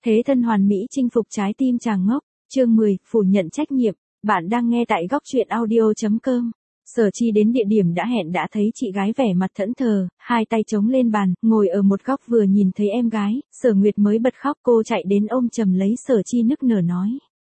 Thế thân hoàn mỹ chinh phục trái tim chàng ngốc. Chương 10, phủ nhận trách nhiệm. Bạn đang nghe tại góc truyện audio.com. Sở Chi đến địa điểm đã hẹn đã thấy chị gái vẻ mặt thẫn thờ, hai tay chống lên bàn, ngồi ở một góc vừa nhìn thấy em gái, Sở Nguyệt mới bật khóc. Cô chạy đến ôm chầm lấy Sở Chi nức nở nói.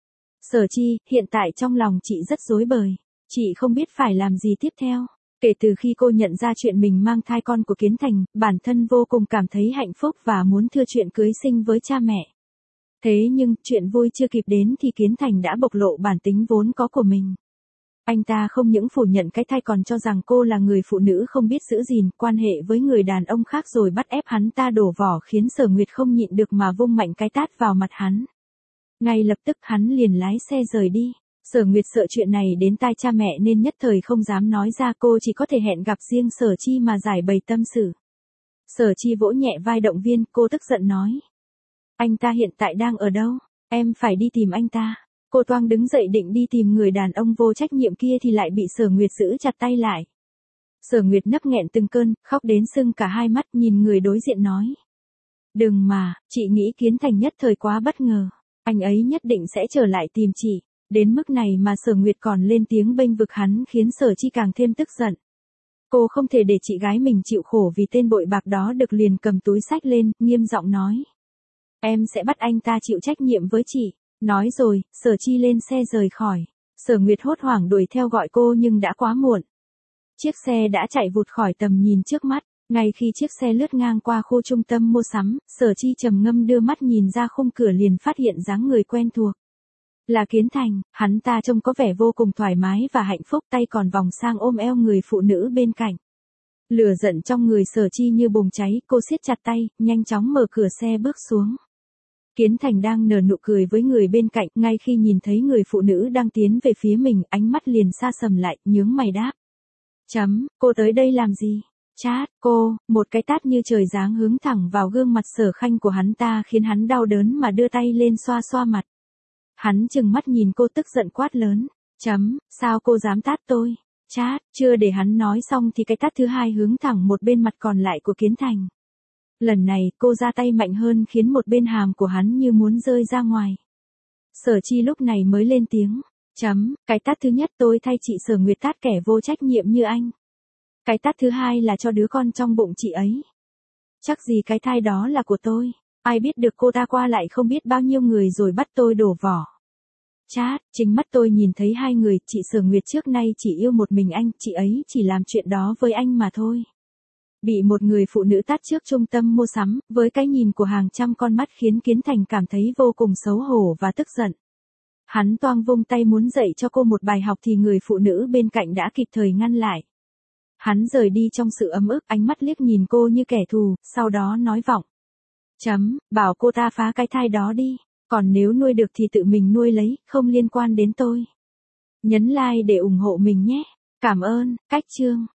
Sở Chi, hiện tại trong lòng chị rất rối bời. Chị không biết phải làm gì tiếp theo. Kể từ khi cô nhận ra chuyện mình mang thai con của Kiến Thành, bản thân vô cùng cảm thấy hạnh phúc và muốn thưa chuyện cưới sinh với cha mẹ. Thế nhưng, chuyện vui chưa kịp đến thì Kiến Thành đã bộc lộ bản tính vốn có của mình. Anh ta không những phủ nhận cái thai còn cho rằng cô là người phụ nữ không biết giữ gìn quan hệ với người đàn ông khác rồi bắt ép hắn ta đổ vỏ khiến Sở Nguyệt không nhịn được mà vung mạnh cái tát vào mặt hắn. Ngay lập tức hắn liền lái xe rời đi. Sở Nguyệt sợ chuyện này đến tai cha mẹ nên nhất thời không dám nói ra, cô chỉ có thể hẹn gặp riêng Sở Chi mà giải bày tâm sự. Sở Chi vỗ nhẹ vai động viên, cô tức giận nói. Anh ta hiện tại đang ở đâu? Em phải đi tìm anh ta. Cô toang đứng dậy định đi tìm người đàn ông vô trách nhiệm kia thì lại bị Sở Nguyệt giữ chặt tay lại. Sở Nguyệt nấc nghẹn từng cơn, khóc đến sưng cả hai mắt, nhìn người đối diện nói. Đừng mà, chị nghĩ Kiến Thành nhất thời quá bất ngờ. Anh ấy nhất định sẽ trở lại tìm chị. Đến mức này mà Sở Nguyệt còn lên tiếng bênh vực hắn khiến Sở Chi càng thêm tức giận. Cô không thể để chị gái mình chịu khổ vì tên bội bạc đó, được liền cầm túi xách lên, nghiêm giọng nói. Em sẽ bắt anh ta chịu trách nhiệm với chị. Nói rồi, Sở Chi lên xe rời khỏi. Sở Nguyệt hốt hoảng đuổi theo gọi cô nhưng đã quá muộn. Chiếc xe đã chạy vụt khỏi tầm nhìn trước mắt. Ngay khi chiếc xe lướt ngang qua khu trung tâm mua sắm, Sở Chi trầm ngâm đưa mắt nhìn ra khung cửa liền phát hiện dáng người quen thuộc. Là Kiến Thành, hắn ta trông có vẻ vô cùng thoải mái và hạnh phúc, tay còn vòng sang ôm eo người phụ nữ bên cạnh. Lửa giận trong người Sở Chi như bùng cháy, cô siết chặt tay, nhanh chóng mở cửa xe bước xuống. Kiến Thành đang nở nụ cười với người bên cạnh, ngay khi nhìn thấy người phụ nữ đang tiến về phía mình, ánh mắt liền sa sầm lại, nhướng mày đáp. Cô tới đây làm gì? Chát, cô, một cái tát như trời giáng hướng thẳng vào gương mặt Sở Khanh của hắn ta khiến hắn đau đớn mà đưa tay lên xoa xoa mặt. Hắn trừng mắt nhìn cô tức giận quát lớn. Sao cô dám tát tôi? Chát, chưa để hắn nói xong thì cái tát thứ hai hướng thẳng một bên mặt còn lại của Kiến Thành. Lần này cô ra tay mạnh hơn khiến một bên hàm của hắn như muốn rơi ra ngoài. Sở Chi lúc này mới lên tiếng. Cái tát thứ nhất tôi thay chị Sở Nguyệt tát kẻ vô trách nhiệm như anh. Cái tát thứ hai là cho đứa con trong bụng chị ấy. Chắc gì cái thai đó là của tôi. Ai biết được cô ta qua lại không biết bao nhiêu người rồi bắt tôi đổ vỏ. Chát, chính mắt tôi nhìn thấy hai người, chị Sở Nguyệt trước nay chỉ yêu một mình anh, chị ấy chỉ làm chuyện đó với anh mà thôi. Bị một người phụ nữ tát trước trung tâm mua sắm, với cái nhìn của hàng trăm con mắt khiến Kiến Thành cảm thấy vô cùng xấu hổ và tức giận. Hắn toang vung tay muốn dạy cho cô một bài học thì người phụ nữ bên cạnh đã kịp thời ngăn lại. Hắn rời đi trong sự ấm ức, ánh mắt liếc nhìn cô như kẻ thù, sau đó nói vọng. Bảo cô ta phá cái thai đó đi, còn nếu nuôi được thì tự mình nuôi lấy, không liên quan đến tôi. Nhấn like để ủng hộ mình nhé. Cảm ơn, cách chương.